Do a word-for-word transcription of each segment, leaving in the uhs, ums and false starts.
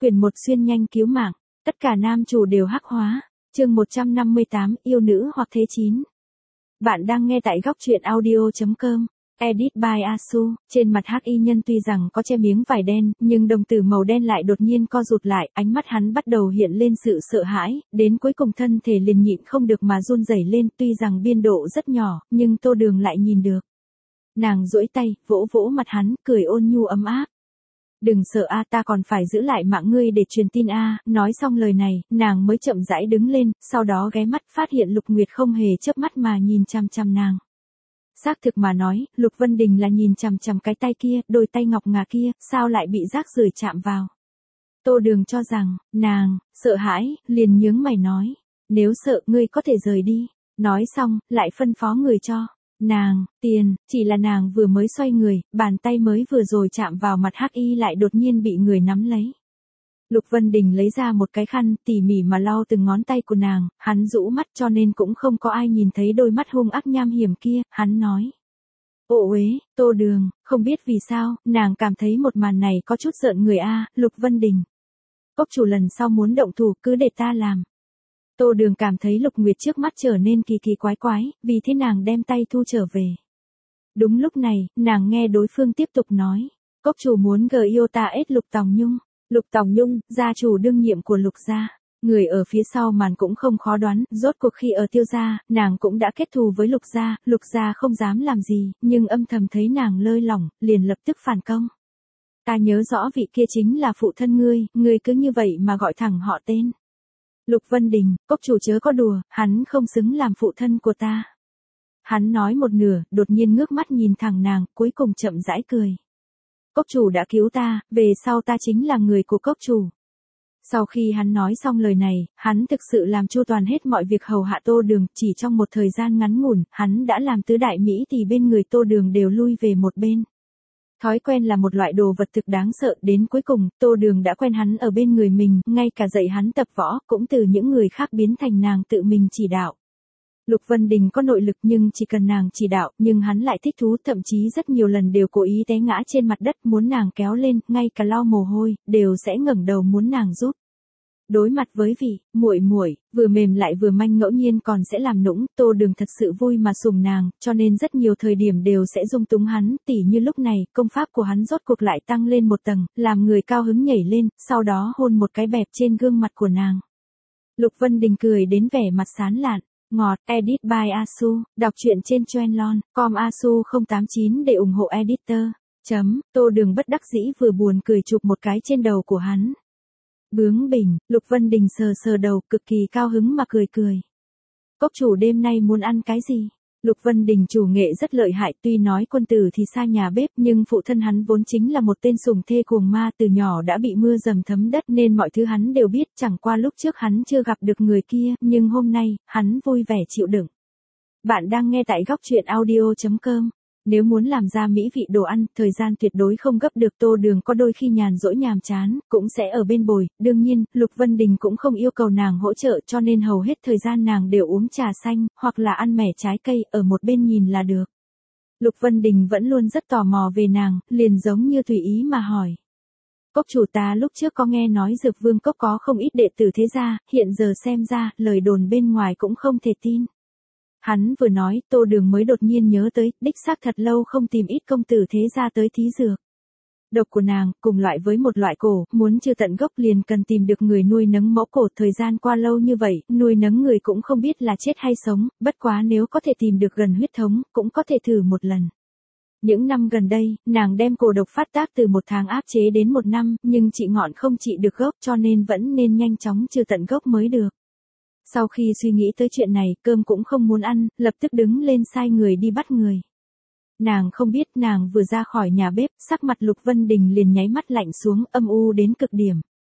Quyền một xuyên nhanh cứu mạng, tất cả nam chủ đều hắc hóa. Chương một trăm năm mươi tám, yêu nữ hoặc thế chín. Bạn đang nghe tại góc truyện audio chấm com. Edit by Asu. Trên mặt hắc y nhân tuy rằng có che miếng vải đen, nhưng đồng tử màu đen lại đột nhiên co rụt lại, ánh mắt hắn bắt đầu hiện lên sự sợ hãi, đến cuối cùng thân thể liền nhịn không được mà run rẩy lên, tuy rằng biên độ rất nhỏ, nhưng Tô Đường lại nhìn được. Nàng duỗi tay, vỗ vỗ mặt hắn, cười ôn nhu ấm áp. Đừng sợ a, ta còn phải giữ lại mạng ngươi để truyền tin a. Nói xong lời này, nàng mới chậm rãi đứng lên, sau đó ghé mắt phát hiện Lục Nguyệt không hề chớp mắt mà nhìn chằm chằm nàng. Xác thực mà nói, Lục Vân Đình là nhìn chằm chằm cái tay kia, đôi tay ngọc ngà kia, sao lại bị rác rưởi chạm vào. Tô Đường cho rằng, nàng, sợ hãi, liền nhướng mày nói, nếu sợ ngươi có thể rời đi. Nói xong, lại phân phó người cho. Nàng, tiền, chỉ là nàng vừa mới xoay người, bàn tay mới vừa rồi chạm vào mặt hắc y lại đột nhiên bị người nắm lấy. Lục Vân Đình lấy ra một cái khăn, tỉ mỉ mà lau từng ngón tay của nàng, hắn rũ mắt cho nên cũng không có ai nhìn thấy đôi mắt hung ác nham hiểm kia, hắn nói. Ồ uế, Tô Đường, không biết vì sao, nàng cảm thấy một màn này có chút giận người a. Lục Vân Đình. Cốc chủ lần sau muốn động thủ cứ để ta làm. Tô Đường cảm thấy Lục Nguyệt trước mắt trở nên kỳ kỳ quái quái, vì thế nàng đem tay thu trở về. Đúng lúc này, nàng nghe đối phương tiếp tục nói, cốc chủ muốn gờ yêu ta ết Lục Tòng Nhung. Lục Tòng Nhung, gia chủ đương nhiệm của Lục gia. Người ở phía sau màn cũng không khó đoán, rốt cuộc khi ở Tiêu gia, nàng cũng đã kết thù với Lục gia, Lục gia không dám làm gì, nhưng âm thầm thấy nàng lơi lỏng, liền lập tức phản công. Ta nhớ rõ vị kia chính là phụ thân ngươi, ngươi cứ như vậy mà gọi thẳng họ tên. Lục Vân Đình, cốc chủ chớ có đùa, hắn không xứng làm phụ thân của ta. Hắn nói một nửa, đột nhiên ngước mắt nhìn thẳng nàng, cuối cùng chậm rãi cười. Cốc chủ đã cứu ta, về sau ta chính là người của cốc chủ. Sau khi hắn nói xong lời này, hắn thực sự làm chu toàn hết mọi việc hầu hạ Tô Đường, chỉ trong một thời gian ngắn ngủn, hắn đã làm tứ đại mỹ thì bên người Tô Đường đều lui về một bên. Thói quen là một loại đồ vật thực đáng sợ, đến cuối cùng, Tô Đường đã quen hắn ở bên người mình, ngay cả dạy hắn tập võ, cũng từ những người khác biến thành nàng tự mình chỉ đạo. Lục Vân Đình có nội lực nhưng chỉ cần nàng chỉ đạo, nhưng hắn lại thích thú, thậm chí rất nhiều lần đều cố ý té ngã trên mặt đất muốn nàng kéo lên, ngay cả lau mồ hôi, đều sẽ ngẩng đầu muốn nàng giúp. Đối mặt với vị muội muội vừa mềm lại vừa manh ngẫu nhiên còn sẽ làm nũng, Tô Đường thật sự vui mà sủng nàng, cho nên rất nhiều thời điểm đều sẽ dung túng hắn, tỉ như lúc này, công pháp của hắn rốt cuộc lại tăng lên một tầng, làm người cao hứng nhảy lên, sau đó hôn một cái bẹp trên gương mặt của nàng. Lục Vân Đình cười đến vẻ mặt sán lạn, ngọt. Edit by Asu, đọc truyện trên Trendlon, com Asu không tám chín để ủng hộ editor. Chấm, Tô Đường bất đắc dĩ vừa buồn cười chụp một cái trên đầu của hắn. Bướng bỉnh, Lục Vân Đình sờ sờ đầu, cực kỳ cao hứng mà cười cười. Cốc chủ đêm nay muốn ăn cái gì? Lục Vân Đình chủ nghệ rất lợi hại, tuy nói quân tử thì xa nhà bếp, nhưng phụ thân hắn vốn chính là một tên sủng thê cuồng ma, từ nhỏ đã bị mưa dầm thấm đất nên mọi thứ hắn đều biết, chẳng qua lúc trước hắn chưa gặp được người kia, nhưng hôm nay, hắn vui vẻ chịu đựng. Bạn đang nghe tại góc truyện audio chấm com. Nếu muốn làm ra mỹ vị đồ ăn, thời gian tuyệt đối không gấp được. Tô Đường có đôi khi nhàn rỗi nhàm chán, cũng sẽ ở bên bồi, đương nhiên, Lục Vân Đình cũng không yêu cầu nàng hỗ trợ cho nên hầu hết thời gian nàng đều uống trà xanh, hoặc là ăn mẻ trái cây, ở một bên nhìn là được. Lục Vân Đình vẫn luôn rất tò mò về nàng, liền giống như tùy ý mà hỏi. Cốc chủ, ta lúc trước có nghe nói Dược Vương Cốc có không ít đệ tử thế gia, hiện giờ xem ra, lời đồn bên ngoài cũng không thể tin. Hắn vừa nói, Tô Đường mới đột nhiên nhớ tới, đích xác thật lâu không tìm ít công tử thế gia tới thí dược. Độc của nàng, cùng loại với một loại cổ, muốn trừ tận gốc liền cần tìm được người nuôi nấng mẫu cổ. Thời gian qua lâu như vậy, nuôi nấng người cũng không biết là chết hay sống, bất quá nếu có thể tìm được gần huyết thống, cũng có thể thử một lần. Những năm gần đây, nàng đem cổ độc phát tác từ một tháng áp chế đến một năm, nhưng trị ngọn không trị được gốc cho nên vẫn nên nhanh chóng trừ tận gốc mới được. Sau khi suy nghĩ tới chuyện này, cơm cũng không muốn ăn, lập tức đứng lên sai người đi bắt người. Nàng không biết, nàng vừa ra khỏi nhà bếp, sắc mặt Lục Vân Đình liền nháy mắt lạnh xuống, âm u đến cực điểm.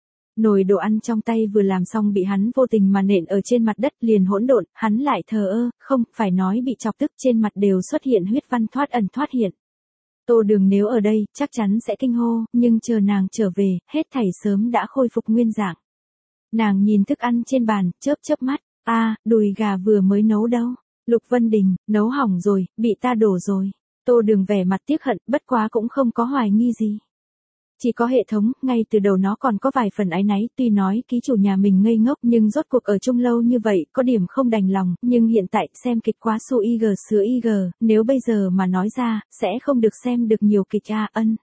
Nồi đồ ăn trong tay vừa làm xong bị hắn vô tình mà nện ở trên mặt đất, liền hỗn độn, hắn lại thờ ơ, không, phải nói bị chọc tức, trên mặt đều xuất hiện huyết văn thoát ẩn thoát hiện. Tô Đường nếu ở đây, chắc chắn sẽ kinh hô, nhưng chờ nàng trở về, hết thảy sớm đã khôi phục nguyên dạng. Nàng nhìn thức ăn trên bàn, chớp chớp mắt, a, à, đùi gà vừa mới nấu đâu. Lục Vân Đình, nấu hỏng rồi, bị ta đổ rồi. Tô Đường vẻ mặt tiếc hận, bất quá cũng không có hoài nghi gì. Chỉ có hệ thống, ngay từ đầu nó còn có vài phần áy náy, tuy nói ký chủ nhà mình ngây ngốc nhưng rốt cuộc ở chung lâu như vậy, có điểm không đành lòng, nhưng hiện tại xem kịch quá su ig sứa ig, nếu bây giờ mà nói ra, sẽ không được xem được nhiều kịch a ân.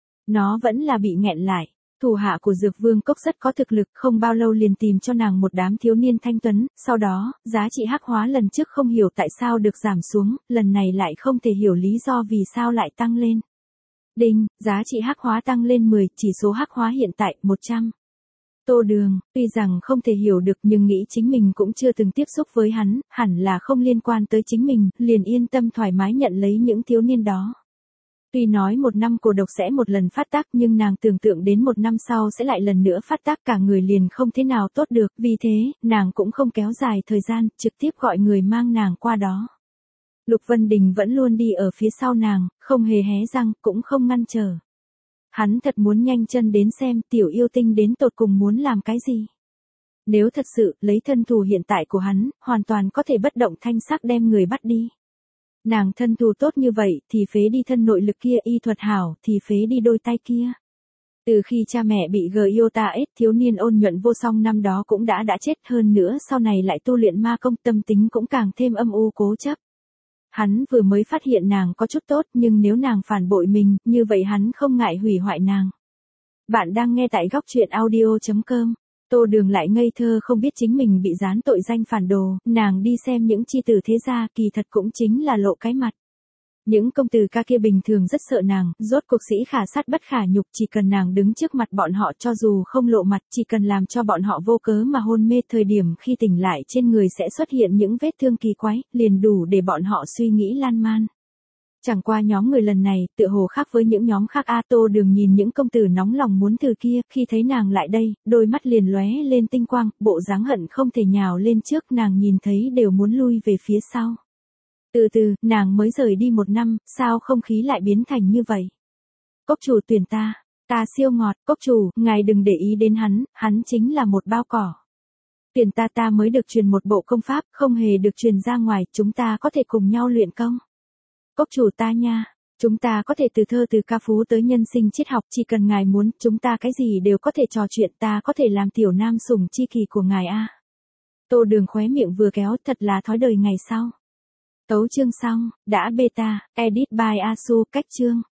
Nó vẫn là bị nghẹn lại. Thủ hạ của Dược Vương Cốc rất có thực lực, không bao lâu liền tìm cho nàng một đám thiếu niên thanh tuấn, sau đó, giá trị hắc hóa lần trước không hiểu tại sao được giảm xuống, lần này lại không thể hiểu lý do vì sao lại tăng lên. Đinh, giá trị hắc hóa tăng lên mười, chỉ số hắc hóa hiện tại một trăm. Tô Đường, tuy rằng không thể hiểu được nhưng nghĩ chính mình cũng chưa từng tiếp xúc với hắn, hẳn là không liên quan tới chính mình, liền yên tâm thoải mái nhận lấy những thiếu niên đó. Tuy nói một năm cổ độc sẽ một lần phát tác nhưng nàng tưởng tượng đến một năm sau sẽ lại lần nữa phát tác cả người liền không thế nào tốt được, vì thế, nàng cũng không kéo dài thời gian, trực tiếp gọi người mang nàng qua đó. Lục Vân Đình vẫn luôn đi ở phía sau nàng, không hề hé răng, cũng không ngăn trở. Hắn thật muốn nhanh chân đến xem tiểu yêu tinh đến tột cùng muốn làm cái gì. Nếu thật sự, lấy thân thủ hiện tại của hắn, hoàn toàn có thể bất động thanh sắc đem người bắt đi. Nàng thân thủ tốt như vậy, thì phế đi thân nội lực kia, y thuật hảo, thì phế đi đôi tay kia. Từ khi cha mẹ bị Giota S thiếu niên ôn nhuận vô song năm đó cũng đã đã chết, hơn nữa sau này lại tu luyện ma công, tâm tính cũng càng thêm âm u cố chấp. Hắn vừa mới phát hiện nàng có chút tốt, nhưng nếu nàng phản bội mình, như vậy hắn không ngại hủy hoại nàng. Bạn đang nghe tại góc truyện audio chấm com. Tô Đường lại ngây thơ không biết chính mình bị dán tội danh phản đồ, nàng đi xem những chi tử thế gia, kỳ thật cũng chính là lộ cái mặt. Những công tử ca kia bình thường rất sợ nàng, rốt cuộc sĩ khả sát bất khả nhục, chỉ cần nàng đứng trước mặt bọn họ cho dù không lộ mặt, chỉ cần làm cho bọn họ vô cớ mà hôn mê, thời điểm khi tỉnh lại trên người sẽ xuất hiện những vết thương kỳ quái, liền đủ để bọn họ suy nghĩ lan man. Chẳng qua nhóm người lần này, tựa hồ khác với những nhóm khác. A Tô Đường nhìn những công tử nóng lòng muốn từ kia, khi thấy nàng lại đây, đôi mắt liền lóe lên tinh quang, bộ dáng hận không thể nhào lên trước, nàng nhìn thấy đều muốn lui về phía sau. Từ từ, nàng mới rời đi một năm, sao không khí lại biến thành như vậy? Cốc chủ tuyển ta, ta siêu ngọt, cốc chủ, ngài đừng để ý đến hắn, hắn chính là một bao cỏ. Tuyển ta ta mới được truyền một bộ công pháp, không hề được truyền ra ngoài, chúng ta có thể cùng nhau luyện công. Cốc chủ ta nha, chúng ta có thể từ thơ từ ca phú tới nhân sinh triết học, chỉ cần ngài muốn, chúng ta cái gì đều có thể trò chuyện, ta có thể làm tiểu nam sủng chi kỳ của ngài a. Tô Đường khóe miệng vừa kéo, thật là thói đời ngày sau. Tấu chương xong, đã beta, edit by Asu, cách chương.